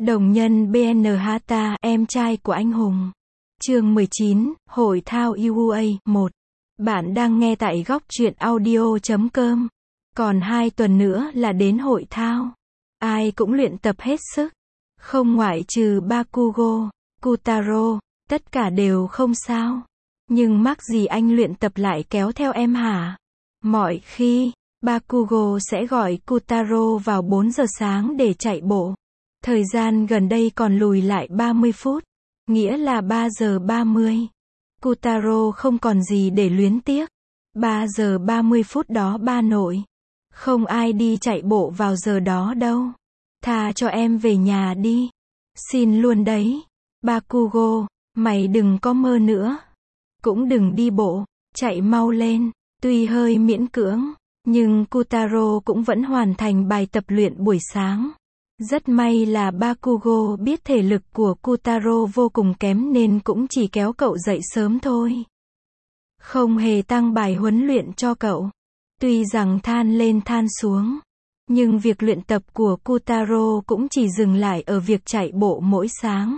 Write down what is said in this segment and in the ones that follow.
Đồng nhân BNHTA, em trai của anh hùng. Chương 19, Hội thao UA 1. Bạn đang nghe tại góc truyện audio.com. Còn 2 tuần nữa là đến hội thao. Ai cũng luyện tập hết sức. Không ngoại trừ Bakugo, Kutaro, tất cả đều không sao. Nhưng mắc gì anh luyện tập lại kéo theo em hả? Mọi khi, Bakugo sẽ gọi Kutaro vào 4 giờ sáng để chạy bộ. Thời gian gần đây còn lùi lại 30 phút, nghĩa là 3 giờ 30. Kutaro không còn gì để luyến tiếc. 3 giờ 30 phút đó ba nội. Không ai đi chạy bộ vào giờ đó đâu. Tha cho em về nhà đi. Xin luôn đấy. Bakugo, mày đừng có mơ nữa. Cũng đừng đi bộ, chạy mau lên. Tuy hơi miễn cưỡng, nhưng Kutaro cũng vẫn hoàn thành bài tập luyện buổi sáng. Rất may là Bakugo biết thể lực của Kutaro vô cùng kém nên cũng chỉ kéo cậu dậy sớm thôi. Không hề tăng bài huấn luyện cho cậu. Tuy rằng than lên than xuống, nhưng việc luyện tập của Kutaro cũng chỉ dừng lại ở việc chạy bộ mỗi sáng.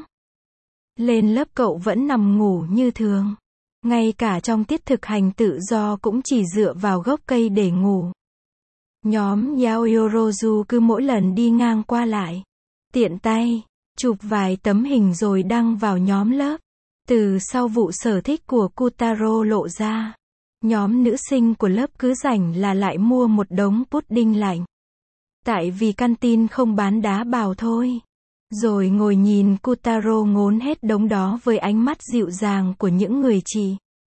Lên lớp cậu vẫn nằm ngủ như thường. Ngay cả trong tiết thực hành tự do cũng chỉ dựa vào gốc cây để ngủ. Nhóm Yaoyorozu cứ mỗi lần đi ngang qua lại, tiện tay, chụp vài tấm hình rồi đăng vào nhóm lớp. Từ sau vụ sở thích của Kutaro lộ ra, nhóm nữ sinh của lớp cứ rảnh là lại mua một đống pudding lạnh. Tại vì canteen không bán đá bào thôi. Rồi ngồi nhìn Kutaro ngốn hết đống đó với ánh mắt dịu dàng của những người chị.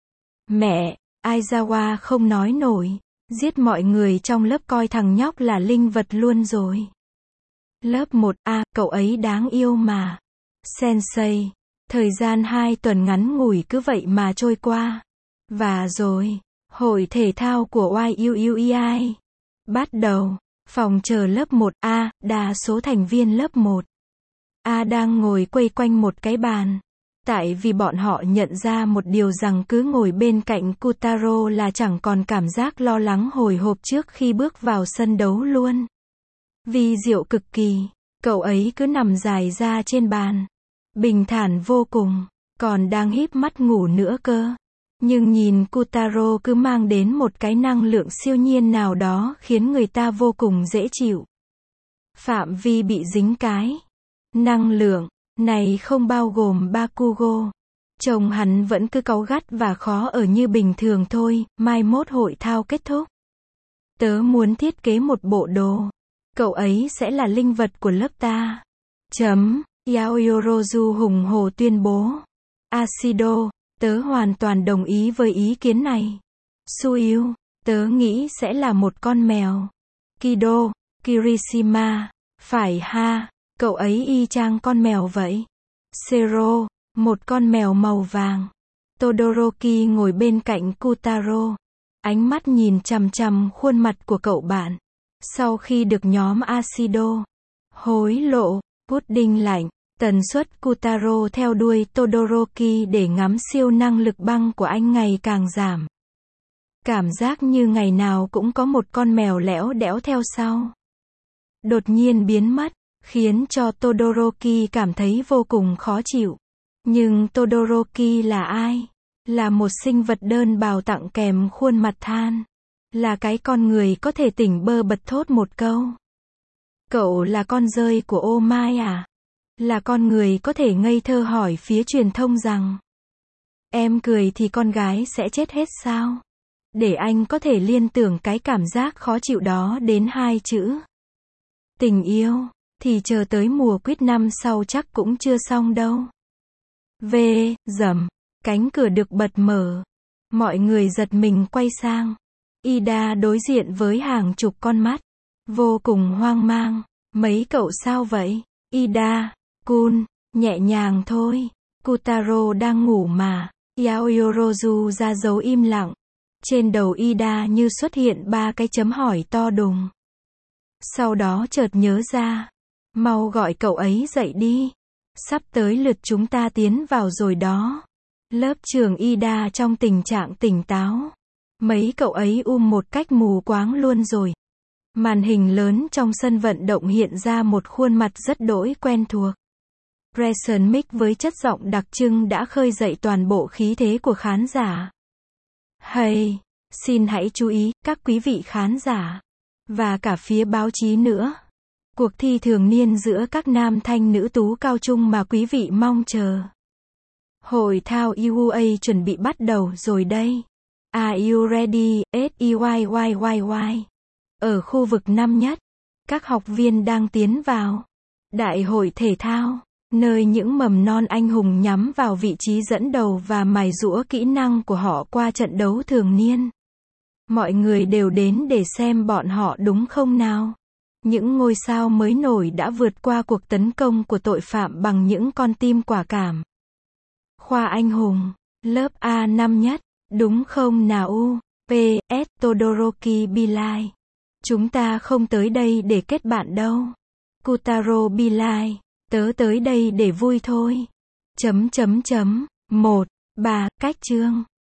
Mẹ, Aizawa không nói nổi. Giết mọi người trong lớp coi thằng nhóc là linh vật luôn rồi. Lớp 1A, cậu ấy đáng yêu mà. Sensei, thời gian 2 tuần ngắn ngủi cứ vậy mà trôi qua. Và rồi, hội thể thao của YUUEI bắt đầu. Phòng chờ lớp 1A, đa số thành viên lớp 1A đang ngồi quây quanh một cái bàn. Tại vì bọn họ nhận ra một điều rằng cứ ngồi bên cạnh Kutaro là chẳng còn cảm giác lo lắng hồi hộp trước khi bước vào sân đấu luôn. Vi diệu cực kỳ, cậu ấy cứ nằm dài ra trên bàn. Bình thản vô cùng, còn đang híp mắt ngủ nữa cơ. Nhưng nhìn Kutaro cứ mang đến một cái năng lượng siêu nhiên nào đó khiến người ta vô cùng dễ chịu. Phạm vi bị dính cái năng lượng này không bao gồm Bakugo. Chồng hắn vẫn cứ cáu gắt và khó ở như bình thường thôi. Mai mốt hội thao kết thúc, tớ muốn thiết kế một bộ đồ. Cậu ấy sẽ là linh vật của lớp ta. Yaoyorozu hùng hổ tuyên bố. Ashido, tớ hoàn toàn đồng ý với ý kiến này. Suiu, tớ nghĩ sẽ là một con mèo. Kido, Kirishima, phải ha. Cậu ấy y chang con mèo vậy. Sero, một con mèo màu vàng. Todoroki ngồi bên cạnh Kutaro. Ánh mắt nhìn chằm chằm khuôn mặt của cậu bạn. Sau khi được nhóm Ashido hối lộ pudding lạnh, tần suất Kutaro theo đuôi Todoroki để ngắm siêu năng lực băng của anh ngày càng giảm. Cảm giác như ngày nào cũng có một con mèo lẽo đẽo theo sau. Đột nhiên biến mất, khiến cho Todoroki cảm thấy vô cùng khó chịu. Nhưng Todoroki là ai? Là một sinh vật đơn bào tặng kèm khuôn mặt than. Là cái con người có thể tỉnh bơ bật thốt một câu. Cậu là con dơi của ô mai à? Là con người có thể ngây thơ hỏi phía truyền thông rằng em cười thì con gái sẽ chết hết sao? Để anh có thể liên tưởng cái cảm giác khó chịu đó đến 2 chữ tình yêu. Thì chờ tới mùa quýt năm sau chắc cũng chưa xong đâu. Rầm, cánh cửa được bật mở. Mọi người giật mình quay sang. Ida đối diện với hàng chục con mắt. Vô cùng hoang mang. Mấy cậu sao vậy? Ida, Kun, nhẹ nhàng thôi. Kutaro đang ngủ mà. Yaoyorozu ra dấu im lặng. Trên đầu Ida như xuất hiện 3 cái chấm hỏi to đùng. Sau đó chợt nhớ ra. Mau gọi cậu ấy dậy đi. Sắp tới lượt chúng ta tiến vào rồi đó. Lớp trưởng Ida trong tình trạng tỉnh táo. Mấy cậu ấy một cách mù quáng luôn rồi. Màn hình lớn trong sân vận động hiện ra một khuôn mặt rất đỗi quen thuộc. Preston Mick với chất giọng đặc trưng đã khơi dậy toàn bộ khí thế của khán giả. Hey, xin hãy chú ý, các quý vị khán giả, và cả phía báo chí nữa. Cuộc thi thường niên giữa các nam thanh nữ tú cao trung mà quý vị mong chờ. Hội thao UA chuẩn bị bắt đầu rồi đây. Are you ready? SEYYYY. Ở khu vực năm nhất, các học viên đang tiến vào đại hội thể thao, nơi những mầm non anh hùng nhắm vào vị trí dẫn đầu và mài giũa kỹ năng của họ qua trận đấu thường niên. Mọi người đều đến để xem bọn họ đúng không nào? Những ngôi sao mới nổi đã vượt qua cuộc tấn công của tội phạm bằng những con tim quả cảm. Khoa anh hùng, lớp A năm nhất, đúng không nào U, P, S, Todoroki Bilai. Chúng ta không tới đây để kết bạn đâu. Kutaro Bilai, tớ tới đây để vui thôi. 1. 3. Cách chương